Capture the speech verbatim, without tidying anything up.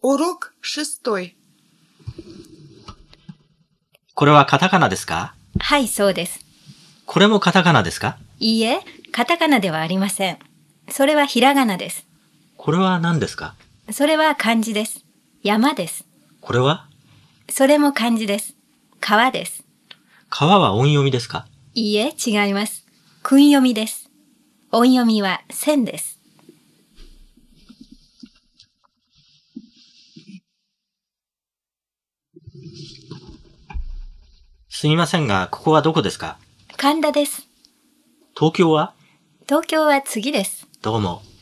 Урок шестой. これはカタカナですか？ はい、そうです。 これもカタカナですか？ いいえ、カタカナではありません。それはひらがなです。 これは何ですか？ それは漢字です。山です。 これは？ それも漢字です。川です。 川は音読みですか？ いいえ、違います。訓読みです。音読みは線です。 すみませんが、ここはどこですか？ 神田です。 東京は？ 東京は次です。 どうも。